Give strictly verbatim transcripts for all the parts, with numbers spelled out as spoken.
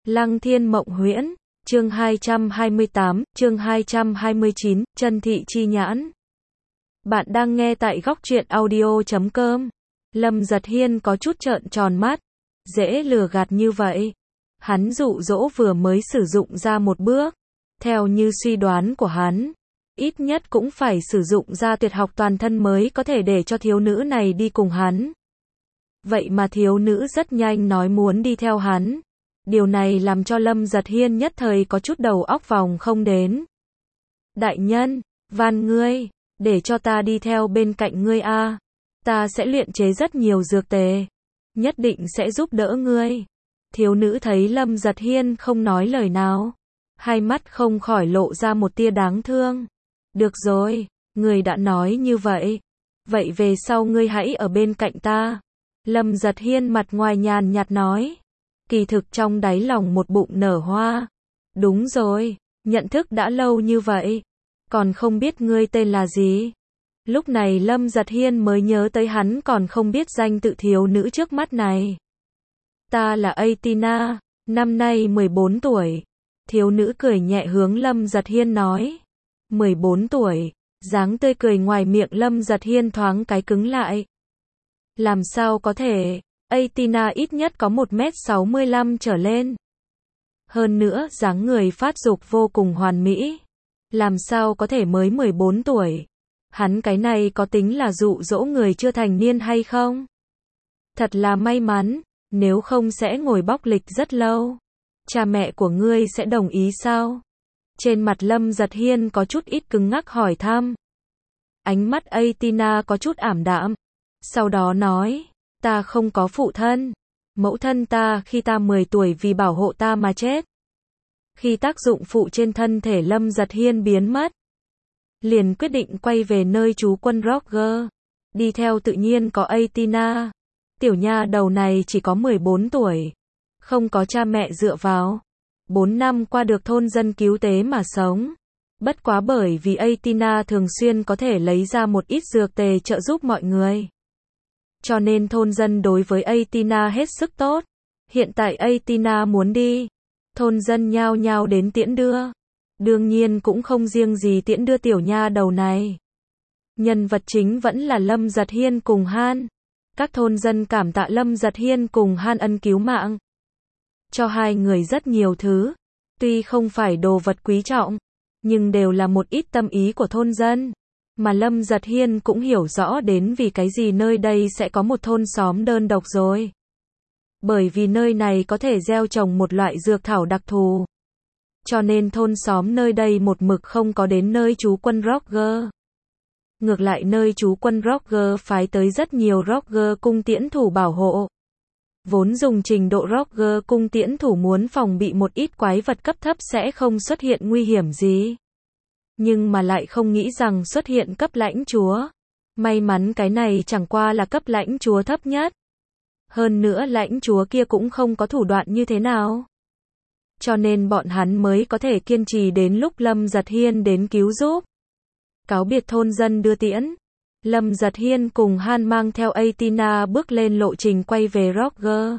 Lăng Thiên Mộng Huyễn, chương hai trăm hai mươi tám, chương hai trăm hai mươi chín, Chân Thị Chi Nhãn. Bạn đang nghe tại góc truyện audio chấm com. Lâm Giật Hiên có chút trợn tròn mắt, dễ lừa gạt như vậy. Hắn dụ dỗ vừa mới sử dụng ra một bước. Theo như suy đoán của hắn, ít nhất cũng phải sử dụng ra tuyệt học toàn thân mới có thể để cho thiếu nữ này đi cùng hắn. Vậy mà thiếu nữ rất nhanh nói muốn đi theo hắn. Điều này làm cho Lâm Giật Hiên nhất thời có chút đầu óc vòng không đến. Đại nhân, van ngươi, để cho ta đi theo bên cạnh ngươi a. Ta sẽ luyện chế rất nhiều dược tề, nhất định sẽ giúp đỡ ngươi. Thiếu nữ thấy Lâm Giật Hiên không nói lời nào, hai mắt không khỏi lộ ra một tia đáng thương. Được rồi, ngươi đã nói như vậy, vậy về sau ngươi hãy ở bên cạnh ta. Lâm Giật Hiên mặt ngoài nhàn nhạt nói, kỳ thực trong đáy lòng một bụng nở hoa. Đúng rồi, nhận thức đã lâu như vậy, còn không biết ngươi tên là gì. Lúc này Lâm Giật Hiên mới nhớ tới hắn còn không biết danh tự thiếu nữ trước mắt này. Ta là Athena, năm nay mười bốn tuổi. Thiếu nữ cười nhẹ hướng Lâm Giật Hiên nói. mười bốn tuổi, dáng tươi cười ngoài miệng Lâm Giật Hiên thoáng cái cứng lại. Làm sao có thể, Athena ít nhất có một mét sáu mươi lăm trở lên. Hơn nữa dáng người phát dục vô cùng hoàn mỹ. Làm sao có thể mới mười bốn tuổi. Hắn cái này có tính là dụ dỗ người chưa thành niên hay không? Thật là may mắn, nếu không sẽ ngồi bóc lịch rất lâu. Cha mẹ của ngươi sẽ đồng ý sao? Trên mặt Lâm Giật Hiên có chút ít cứng ngắc hỏi thăm. Ánh mắt Athena có chút ảm đạm. Sau đó nói, ta không có phụ thân. Mẫu thân ta khi ta mười tuổi vì bảo hộ ta mà chết. Khi tác dụng phụ trên thân thể Lâm Giật Hiên biến mất, liền quyết định quay về nơi trú quân Roger. Đi theo tự nhiên có Athena. Tiểu nha đầu này chỉ có mười bốn tuổi, không có cha mẹ dựa vào. bốn năm qua được thôn dân cứu tế mà sống. Bất quá bởi vì Athena thường xuyên có thể lấy ra một ít dược tề trợ giúp mọi người, cho nên thôn dân đối với Athena hết sức tốt. Hiện tại Athena muốn đi, thôn dân nhao nhao đến tiễn đưa. Đương nhiên cũng không riêng gì tiễn đưa tiểu nha đầu này. Nhân vật chính vẫn là Lâm Giật Hiên cùng Han. Các thôn dân cảm tạ Lâm Giật Hiên cùng Han ân cứu mạng, cho hai người rất nhiều thứ. Tuy không phải đồ vật quý trọng, nhưng đều là một ít tâm ý của thôn dân. Mà Lâm Giật Hiên cũng hiểu rõ đến vì cái gì nơi đây sẽ có một thôn xóm đơn độc rồi. Bởi vì nơi này có thể gieo trồng một loại dược thảo đặc thù, cho nên thôn xóm nơi đây một mực không có đến nơi trú quân Roger. Ngược lại nơi trú quân Roger phái tới rất nhiều Roger cung tiễn thủ bảo hộ. Vốn dùng trình độ Roger cung tiễn thủ muốn phòng bị một ít quái vật cấp thấp sẽ không xuất hiện nguy hiểm gì. Nhưng mà lại không nghĩ rằng xuất hiện cấp lãnh chúa. May mắn cái này chẳng qua là cấp lãnh chúa thấp nhất. Hơn nữa lãnh chúa kia cũng không có thủ đoạn như thế nào, cho nên bọn hắn mới có thể kiên trì đến lúc Lâm Giật Hiên đến cứu giúp. Cáo biệt thôn dân đưa tiễn, Lâm Giật Hiên cùng Han mang theo Athena bước lên lộ trình quay về Roger.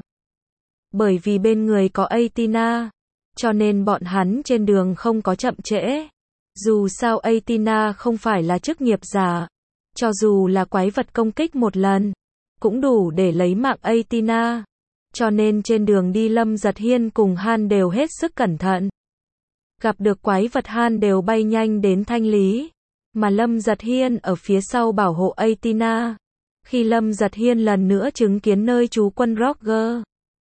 Bởi vì bên người có Athena, cho nên bọn hắn trên đường không có chậm trễ. Dù sao Athena không phải là chức nghiệp giả, cho dù là quái vật công kích một lần, cũng đủ để lấy mạng Athena. Cho nên trên đường đi Lâm Giật Hiên cùng Han đều hết sức cẩn thận. Gặp được quái vật Han đều bay nhanh đến thanh lý, mà Lâm Giật Hiên ở phía sau bảo hộ Athena. Khi Lâm Giật Hiên lần nữa chứng kiến nơi trú quân Roger,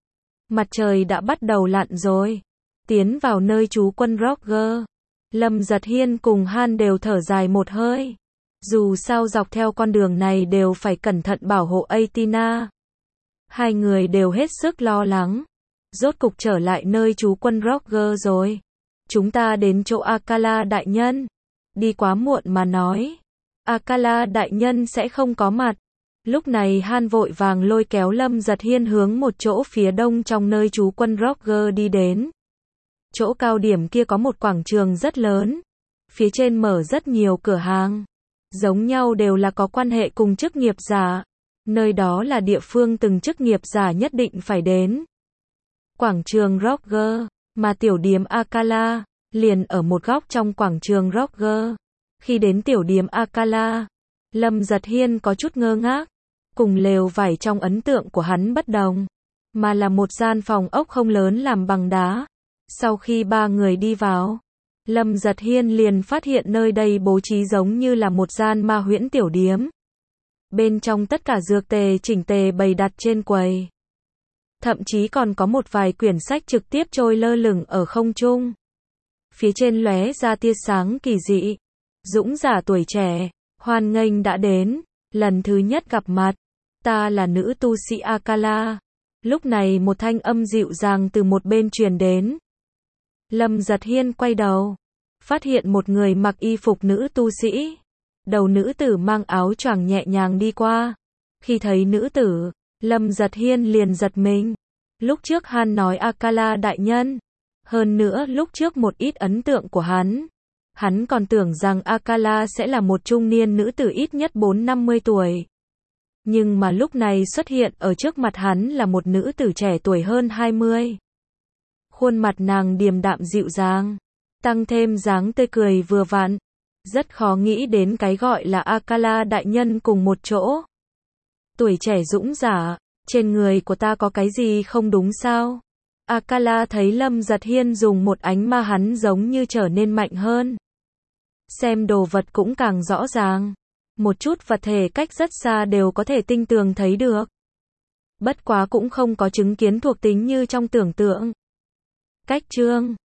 mặt trời đã bắt đầu lặn rồi. Tiến vào nơi trú quân Roger, Lâm Giật Hiên cùng Han đều thở dài một hơi. Dù sao dọc theo con đường này đều phải cẩn thận bảo hộ Athena. Hai người đều hết sức lo lắng. Rốt cục trở lại nơi trú quân Roger rồi. Chúng ta đến chỗ Akala đại nhân. Đi quá muộn mà nói, Akala đại nhân sẽ không có mặt. Lúc này Han vội vàng lôi kéo Lâm Giật Hiên hướng một chỗ phía đông trong nơi trú quân Roger đi đến. Chỗ cao điểm kia có một quảng trường rất lớn. Phía trên mở rất nhiều cửa hàng. Giống nhau đều là có quan hệ cùng chức nghiệp giả. Nơi đó là địa phương từng chức nghiệp giả nhất định phải đến. Quảng trường Roger, Mà tiểu điếm Akala, liền ở một góc trong quảng trường Roger. Khi đến tiểu điếm Akala, Lâm Giật Hiên có chút ngơ ngác. Cùng lều vải trong ấn tượng của hắn bất đồng, mà là một gian phòng ốc không lớn làm bằng đá. Sau khi ba người đi vào, Lâm Giật Hiên liền phát hiện nơi đây bố trí giống như là một gian ma huyễn tiểu điếm. Bên trong tất cả dược tề chỉnh tề bày đặt trên quầy. Thậm chí còn có một vài quyển sách trực tiếp trôi lơ lửng ở không trung. Phía trên lóe ra tia sáng kỳ dị. Dũng giả tuổi trẻ, hoan nghênh đã đến, lần thứ nhất gặp mặt. Ta là nữ tu sĩ Akala. Lúc này một thanh âm dịu dàng từ một bên truyền đến. Lâm Giật Hiên quay đầu, phát hiện một người mặc y phục nữ tu sĩ. Đầu nữ tử mang áo choàng nhẹ nhàng đi qua. Khi thấy nữ tử, Lâm Giật Hiên liền giật mình. Lúc trước hắn nói Akala đại nhân. Hơn nữa lúc trước một ít ấn tượng của hắn. Hắn còn tưởng rằng Akala sẽ là một trung niên nữ tử ít nhất bốn năm mươi tuổi. Nhưng mà lúc này xuất hiện ở trước mặt hắn là một nữ tử trẻ tuổi hơn hai mươi. Khuôn mặt nàng điềm đạm dịu dàng, tăng thêm dáng tươi cười vừa vặn. Rất khó nghĩ đến cái gọi là Akala đại nhân cùng một chỗ. Tuổi trẻ dũng giả, trên người của ta có cái gì không đúng sao? Akala thấy Lâm Giật Hiên dùng một ánh ma hắn giống như trở nên mạnh hơn. Xem đồ vật cũng càng rõ ràng. Một chút vật thể cách rất xa đều có thể tinh tường thấy được. Bất quá cũng không có chứng kiến thuộc tính như trong tưởng tượng. Cách chương